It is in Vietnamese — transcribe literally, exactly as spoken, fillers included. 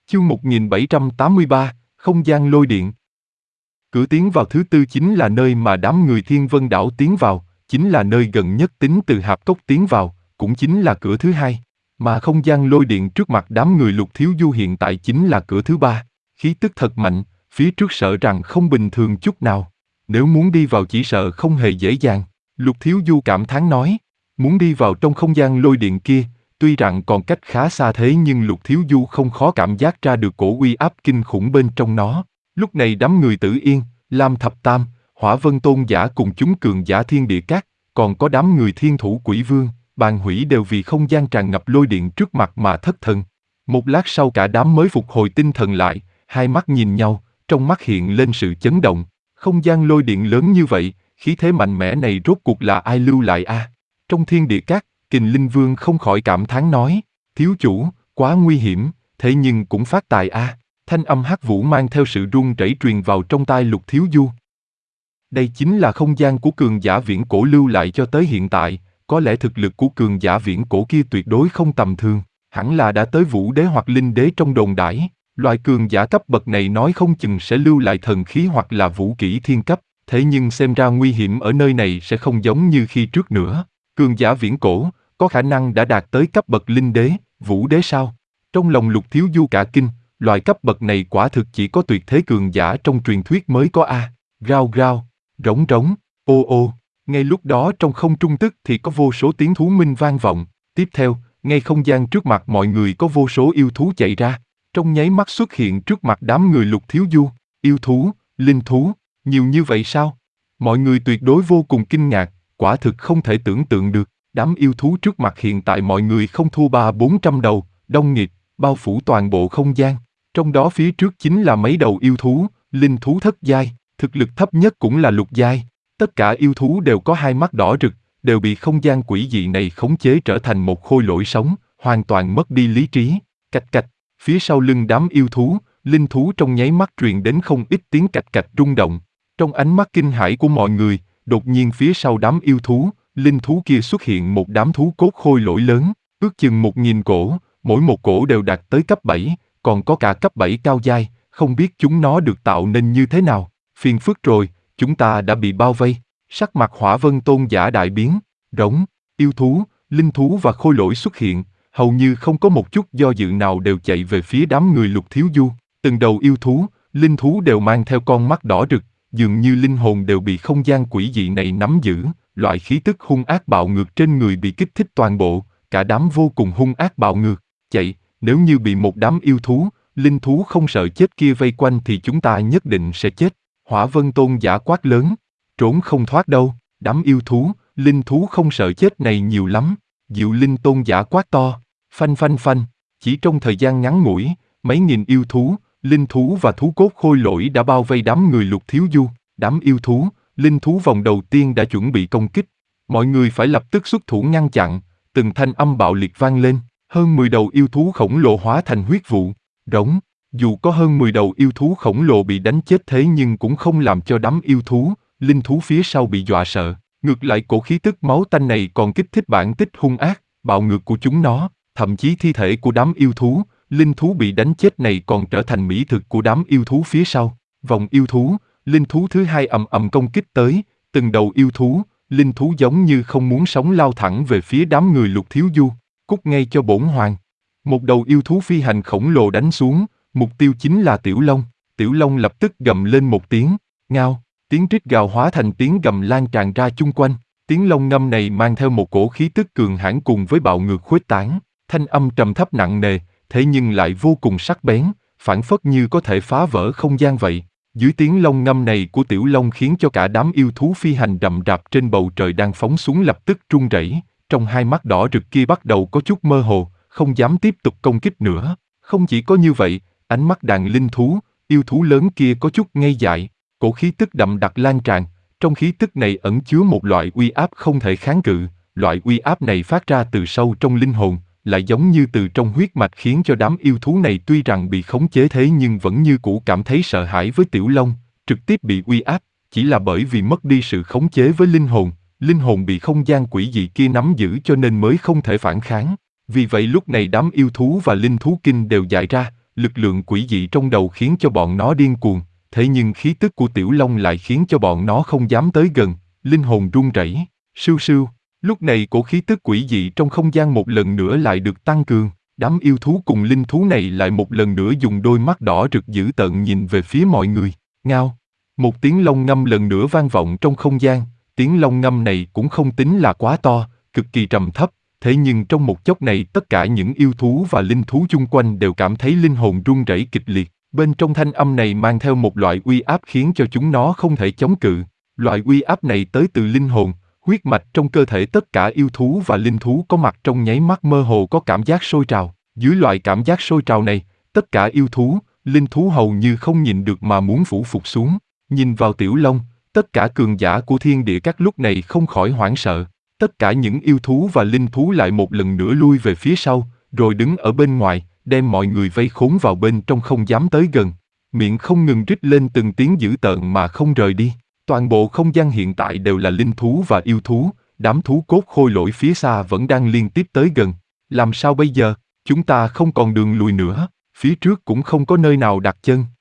Chương một nghìn bảy trăm tám mươi ba, Không gian lôi điện. Cửa tiến vào thứ tư chính là nơi mà đám người Thiên Vân Đảo tiến vào, chính là nơi gần nhất tính từ hạp cốc tiến vào, cũng chính là cửa thứ hai. Mà không gian lôi điện trước mặt đám người Lục Thiếu Du hiện tại chính là cửa thứ ba. Khí tức thật mạnh, phía trước sợ rằng không bình thường chút nào. Nếu muốn đi vào chỉ sợ không hề dễ dàng. Lục Thiếu Du cảm thán nói, muốn đi vào trong không gian lôi điện kia, tuy rằng còn cách khá xa thế nhưng Lục Thiếu Du không khó cảm giác ra được cổ uy áp kinh khủng bên trong nó. Lúc này đám người Tử Yên, Lam Thập Tam, Hỏa Vân Tôn giả cùng chúng cường giả Thiên Địa Các, còn có đám người Thiên Thủ Quỷ Vương, Bàn Hủy đều vì không gian tràn ngập lôi điện trước mặt mà thất thần. Một lát sau cả đám mới phục hồi tinh thần lại, hai mắt nhìn nhau, trong mắt hiện lên sự chấn động. Không gian lôi điện lớn như vậy, khí thế mạnh mẽ này rốt cuộc là ai lưu lại a? À? Trong Thiên Địa Các, Kình Linh Vương không khỏi cảm thán nói, thiếu chủ, quá nguy hiểm, thế nhưng cũng phát tài a. À. Thanh âm hắc vũ mang theo sự run rẩy truyền vào trong tai Lục Thiếu Du. Đây chính là không gian của cường giả viễn cổ lưu lại cho tới hiện tại, có lẽ thực lực của cường giả viễn cổ kia tuyệt đối không tầm thường, hẳn là đã tới Vũ Đế hoặc Linh Đế trong đồn đãi. Loại cường giả cấp bậc này nói không chừng sẽ lưu lại thần khí hoặc là vũ kỹ thiên cấp, thế nhưng xem ra nguy hiểm ở nơi này sẽ không giống như khi trước nữa. Cường giả viễn cổ, có khả năng đã đạt tới cấp bậc Linh Đế, Vũ Đế sao? Trong lòng Lục Thiếu Du cả kinh, loại cấp bậc này quả thực chỉ có tuyệt thế cường giả trong truyền thuyết mới có a. Rao rao, rống rống, ô ô. Ngay lúc đó trong không trung tức thì có vô số tiếng thú minh vang vọng. Tiếp theo, ngay không gian trước mặt mọi người có vô số yêu thú chạy ra. Trong nháy mắt xuất hiện trước mặt đám người Lục Thiếu Du. Yêu thú, linh thú, nhiều như vậy sao? Mọi người tuyệt đối vô cùng kinh ngạc, quả thực không thể tưởng tượng được. Đám yêu thú trước mặt hiện tại mọi người không thua ba bốn trăm đầu, đông nghịt, bao phủ toàn bộ không gian. Trong đó phía trước chính là mấy đầu yêu thú, linh thú thất giai, thực lực thấp nhất cũng là lục giai. Tất cả yêu thú đều có hai mắt đỏ rực, đều bị không gian quỷ dị này khống chế trở thành một khôi lỗi sống, hoàn toàn mất đi lý trí. Cạch cạch, phía sau lưng đám yêu thú, linh thú trong nháy mắt truyền đến không ít tiếng cạch cạch rung động. Trong ánh mắt kinh hãi của mọi người, đột nhiên phía sau đám yêu thú, linh thú kia xuất hiện một đám thú cốt khôi lỗi lớn, ước chừng một nghìn cổ, mỗi một cổ đều đạt tới cấp bảy, còn có cả cấp bảy cao giai, không biết chúng nó được tạo nên như thế nào. Phiền phức rồi, chúng ta đã bị bao vây. Sắc mặt Hỏa Vân Tôn giả đại biến, rống, yêu thú, linh thú và khôi lỗi xuất hiện, hầu như không có một chút do dự nào đều chạy về phía đám người Lục Thiếu Du. Từng đầu yêu thú, linh thú đều mang theo con mắt đỏ rực, dường như linh hồn đều bị không gian quỷ dị này nắm giữ, loại khí tức hung ác bạo ngược trên người bị kích thích toàn bộ, cả đám vô cùng hung ác bạo ngược, chạy, nếu như bị một đám yêu thú, linh thú không sợ chết kia vây quanh thì chúng ta nhất định sẽ chết. Hỏa Vân Tôn giả quát lớn, trốn không thoát đâu, đám yêu thú, linh thú không sợ chết này nhiều lắm. Diệu Linh Tôn giả quát to, phanh phanh phanh, chỉ trong thời gian ngắn ngủi, mấy nghìn yêu thú, linh thú và thú cốt khôi lỗi đã bao vây đám người Lục Thiếu Du. Đám yêu thú, linh thú vòng đầu tiên đã chuẩn bị công kích, mọi người phải lập tức xuất thủ ngăn chặn. Từng thanh âm bạo liệt vang lên, hơn mười đầu yêu thú khổng lồ hóa thành huyết vụ, rống. Dù có hơn mười đầu yêu thú khổng lồ bị đánh chết thế nhưng cũng không làm cho đám yêu thú, linh thú phía sau bị dọa sợ. Ngược lại cổ khí tức máu tanh này còn kích thích bản tích hung ác, bạo ngược của chúng nó, thậm chí thi thể của đám yêu thú, linh thú bị đánh chết này còn trở thành mỹ thực của đám yêu thú phía sau. Vòng yêu thú, linh thú thứ hai ầm ầm công kích tới, từng đầu yêu thú, linh thú giống như không muốn sống lao thẳng về phía đám người Lục Thiếu Du. Cút ngay cho bổn hoàng. Một đầu yêu thú phi hành khổng lồ đánh xuống, mục tiêu chính là Tiểu Long. Tiểu Long lập tức gầm lên một tiếng, ngao, tiếng rít gào hóa thành tiếng gầm lan tràn ra chung quanh. Tiếng long ngâm này mang theo một cổ khí tức cường hãn cùng với bạo ngược khuếch tán, thanh âm trầm thấp nặng nề, thế nhưng lại vô cùng sắc bén, phảng phất như có thể phá vỡ không gian vậy. Dưới tiếng long ngâm này của Tiểu Long khiến cho cả đám yêu thú phi hành rậm rạp trên bầu trời đang phóng xuống lập tức run rẩy, trong hai mắt đỏ rực kia bắt đầu có chút mơ hồ, không dám tiếp tục công kích nữa. Không chỉ có như vậy, ánh mắt đàn linh thú, yêu thú lớn kia có chút ngây dại, cổ khí tức đậm đặc lan tràn, trong khí tức này ẩn chứa một loại uy áp không thể kháng cự, loại uy áp này phát ra từ sâu trong linh hồn, lại giống như từ trong huyết mạch khiến cho đám yêu thú này tuy rằng bị khống chế thế nhưng vẫn như cũ cảm thấy sợ hãi với Tiểu Long, trực tiếp bị uy áp, chỉ là bởi vì mất đi sự khống chế với linh hồn, linh hồn bị không gian quỷ dị kia nắm giữ cho nên mới không thể phản kháng. Vì vậy lúc này đám yêu thú và linh thú kinh đều dại ra, lực lượng quỷ dị trong đầu khiến cho bọn nó điên cuồng, thế nhưng khí tức của Tiểu Long lại khiến cho bọn nó không dám tới gần, linh hồn run rẩy. Sưu sưu, lúc này cổ khí tức quỷ dị trong không gian một lần nữa lại được tăng cường, đám yêu thú cùng linh thú này lại một lần nữa dùng đôi mắt đỏ rực dữ tợn nhìn về phía mọi người. Ngao, một tiếng long ngâm lần nữa vang vọng trong không gian, tiếng long ngâm này cũng không tính là quá to, cực kỳ trầm thấp, thế nhưng trong một chốc này tất cả những yêu thú và linh thú chung quanh đều cảm thấy linh hồn run rẩy kịch liệt, bên trong thanh âm này mang theo một loại uy áp khiến cho chúng nó không thể chống cự. Loại uy áp này tới từ linh hồn, huyết mạch trong cơ thể tất cả yêu thú và linh thú có mặt trong nháy mắt mơ hồ có cảm giác sôi trào. Dưới loại cảm giác sôi trào này, tất cả yêu thú, linh thú hầu như không nhìn được mà muốn phủ phục xuống. Nhìn vào Tiểu Long, tất cả cường giả của thiên địa các lúc này không khỏi hoảng sợ. Tất cả những yêu thú và linh thú lại một lần nữa lui về phía sau, rồi đứng ở bên ngoài, đem mọi người vây khốn vào bên trong không dám tới gần. Miệng không ngừng rít lên từng tiếng dữ tợn mà không rời đi. Toàn bộ không gian hiện tại đều là linh thú và yêu thú, đám thú cốt khôi lỗi phía xa vẫn đang liên tiếp tới gần. Làm sao bây giờ? Chúng ta không còn đường lùi nữa, phía trước cũng không có nơi nào đặt chân.